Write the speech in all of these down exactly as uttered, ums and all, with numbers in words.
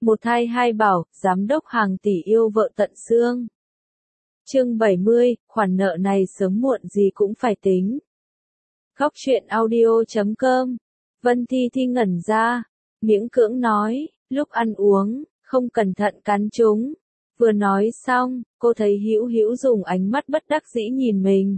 Một thai hai bảo, giám đốc hàng tỷ yêu vợ tận xương. Chương bảy mươi, khoản nợ này sớm muộn gì cũng phải tính. Góc truyện audio chấm com. Vân Thi Thi ngẩn ra, miễn cưỡng nói, lúc ăn uống, không cẩn thận cắn chúng. Vừa nói xong, cô thấy Hữu Hữu dùng ánh mắt bất đắc dĩ nhìn mình.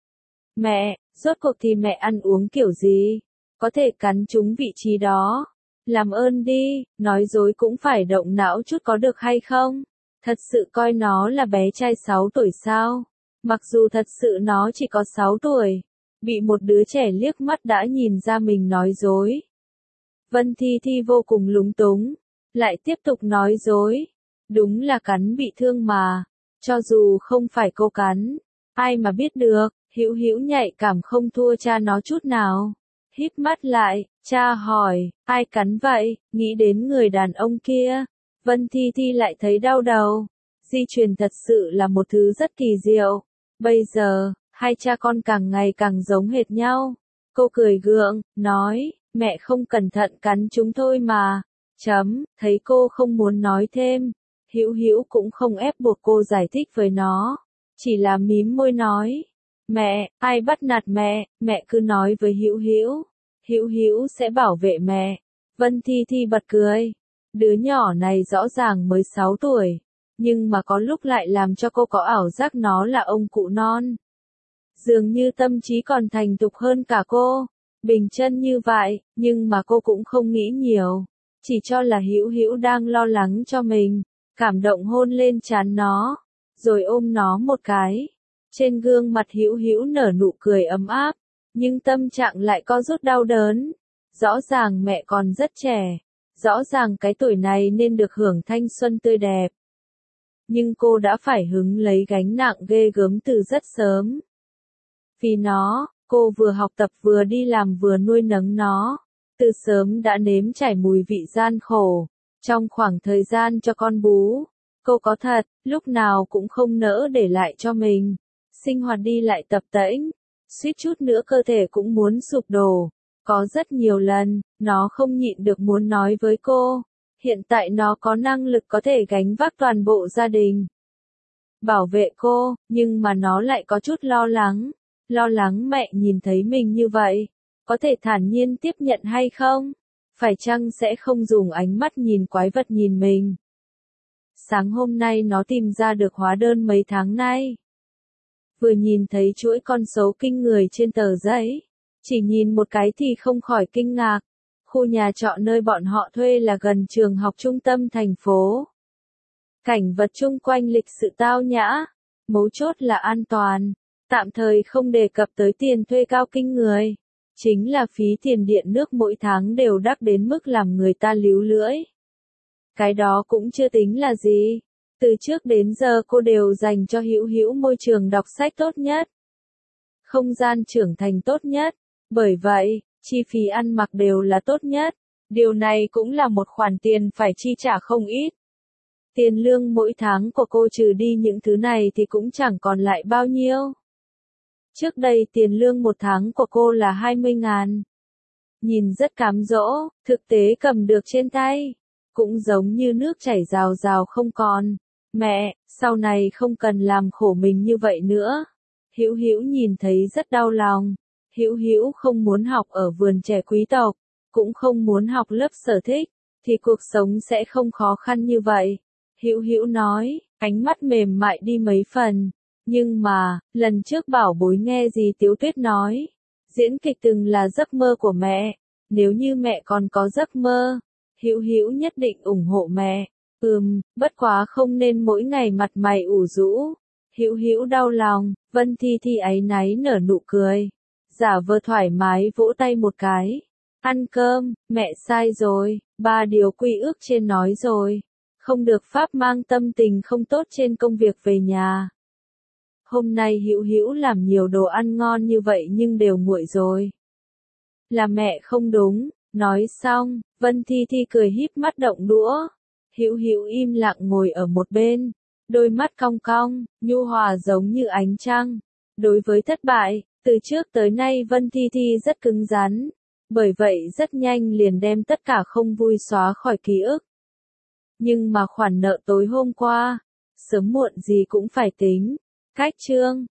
Mẹ, rốt cuộc thì mẹ ăn uống kiểu gì? Có thể cắn trúng vị trí đó. Làm ơn đi, nói dối cũng phải động não chút có được hay không? Thật sự coi nó là bé trai sáu tuổi sao? Mặc dù thật sự nó chỉ có sáu tuổi, bị một đứa trẻ liếc mắt đã nhìn ra mình nói dối. Vân Thi Thi vô cùng lúng túng, lại tiếp tục nói dối. Đúng là cắn bị thương mà, cho dù không phải cô cắn, ai mà biết được, Hữu Hữu nhạy cảm không thua cha nó chút nào. Híp mắt lại, cha hỏi, ai cắn vậy? Nghĩ đến người đàn ông kia, Vân Thi Thi lại thấy đau đầu. Di truyền thật sự là một thứ rất kỳ diệu. Bây giờ, hai cha con càng ngày càng giống hệt nhau. Cô cười gượng, nói, mẹ không cẩn thận cắn chúng thôi mà. Chấm, thấy cô không muốn nói thêm. Hữu Hữu cũng không ép buộc cô giải thích với nó, chỉ là mím môi nói. Mẹ, ai bắt nạt mẹ, mẹ cứ nói với Hữu Hữu. Hữu Hữu sẽ bảo vệ mẹ. Vân Thi Thi bật cười. Đứa nhỏ này rõ ràng mới sáu tuổi, nhưng mà có lúc lại làm cho cô có ảo giác nó là ông cụ non. Dường như tâm trí còn thành thục hơn cả cô. Bình chân như vậy, nhưng mà cô cũng không nghĩ nhiều, chỉ cho là Hữu Hữu đang lo lắng cho mình. Cảm động hôn lên trán nó, rồi ôm nó một cái. Trên gương mặt Hữu Hữu nở nụ cười ấm áp, nhưng tâm trạng lại có rút đau đớn. Rõ ràng mẹ còn rất trẻ, rõ ràng cái tuổi này nên được hưởng thanh xuân tươi đẹp. Nhưng cô đã phải hứng lấy gánh nặng ghê gớm từ rất sớm. Vì nó, cô vừa học tập vừa đi làm vừa nuôi nấng nó, từ sớm đã nếm trải mùi vị gian khổ. Trong khoảng thời gian cho con bú, cô có thật, lúc nào cũng không nỡ để lại cho mình. Sinh hoạt đi lại tập tễnh, suýt chút nữa cơ thể cũng muốn sụp đổ. Có rất nhiều lần, nó không nhịn được muốn nói với cô. Hiện tại nó có năng lực có thể gánh vác toàn bộ gia đình, bảo vệ cô, nhưng mà nó lại có chút lo lắng. Lo lắng mẹ nhìn thấy mình như vậy, có thể thản nhiên tiếp nhận hay không? Phải chăng sẽ không dùng ánh mắt nhìn quái vật nhìn mình? Sáng hôm nay nó tìm ra được hóa đơn mấy tháng nay. Vừa nhìn thấy chuỗi con số kinh người trên tờ giấy, chỉ nhìn một cái thì không khỏi kinh ngạc. Khu nhà trọ nơi bọn họ thuê là gần trường học trung tâm thành phố. Cảnh vật chung quanh lịch sự tao nhã, mấu chốt là an toàn, tạm thời không đề cập tới tiền thuê cao kinh người. Chính là phí tiền điện nước mỗi tháng đều đắt đến mức làm người ta líu lưỡi. Cái đó cũng chưa tính là gì. Từ trước đến giờ cô đều dành cho Hữu Hữu môi trường đọc sách tốt nhất, không gian trưởng thành tốt nhất. Bởi vậy, chi phí ăn mặc đều là tốt nhất. Điều này cũng là một khoản tiền phải chi trả không ít. Tiền lương mỗi tháng của cô trừ đi những thứ này thì cũng chẳng còn lại bao nhiêu. Trước đây tiền lương một tháng của cô là hai mươi ngàn. Nhìn rất cám dỗ, thực tế cầm được trên tay, cũng giống như nước chảy rào rào không còn. Mẹ, sau này không cần làm khổ mình như vậy nữa. Hữu Hữu nhìn thấy rất đau lòng. Hữu Hữu không muốn học ở vườn trẻ quý tộc, cũng không muốn học lớp sở thích, thì cuộc sống sẽ không khó khăn như vậy. Hữu Hữu nói, ánh mắt mềm mại đi mấy phần. Nhưng mà, lần trước bảo bối nghe gì Tiếu Tuyết nói, diễn kịch từng là giấc mơ của mẹ. Nếu như mẹ còn có giấc mơ, Hữu Hữu nhất định ủng hộ mẹ. Ừm, bất quá không nên mỗi ngày mặt mày ủ rũ. Hữu Hữu đau lòng. Vân Thi Thi áy náy nở nụ cười, giả vờ thoải mái vỗ tay một cái. Ăn cơm, mẹ sai rồi, ba điều quy ước trên nói rồi. Không được pháp mang tâm tình không tốt trên công việc về nhà. Hôm nay Hữu Hữu làm nhiều đồ ăn ngon như vậy nhưng đều nguội rồi. Là mẹ không đúng. Nói xong, Vân Thi Thi cười híp mắt động đũa. Hữu Hữu im lặng ngồi ở một bên, đôi mắt cong cong, nhu hòa giống như ánh trăng. Đối với thất bại, từ trước tới nay Vân Thi Thi rất cứng rắn, bởi vậy rất nhanh liền đem tất cả không vui xóa khỏi ký ức. Nhưng mà khoản nợ tối hôm qua, sớm muộn gì cũng phải tính. Cách chương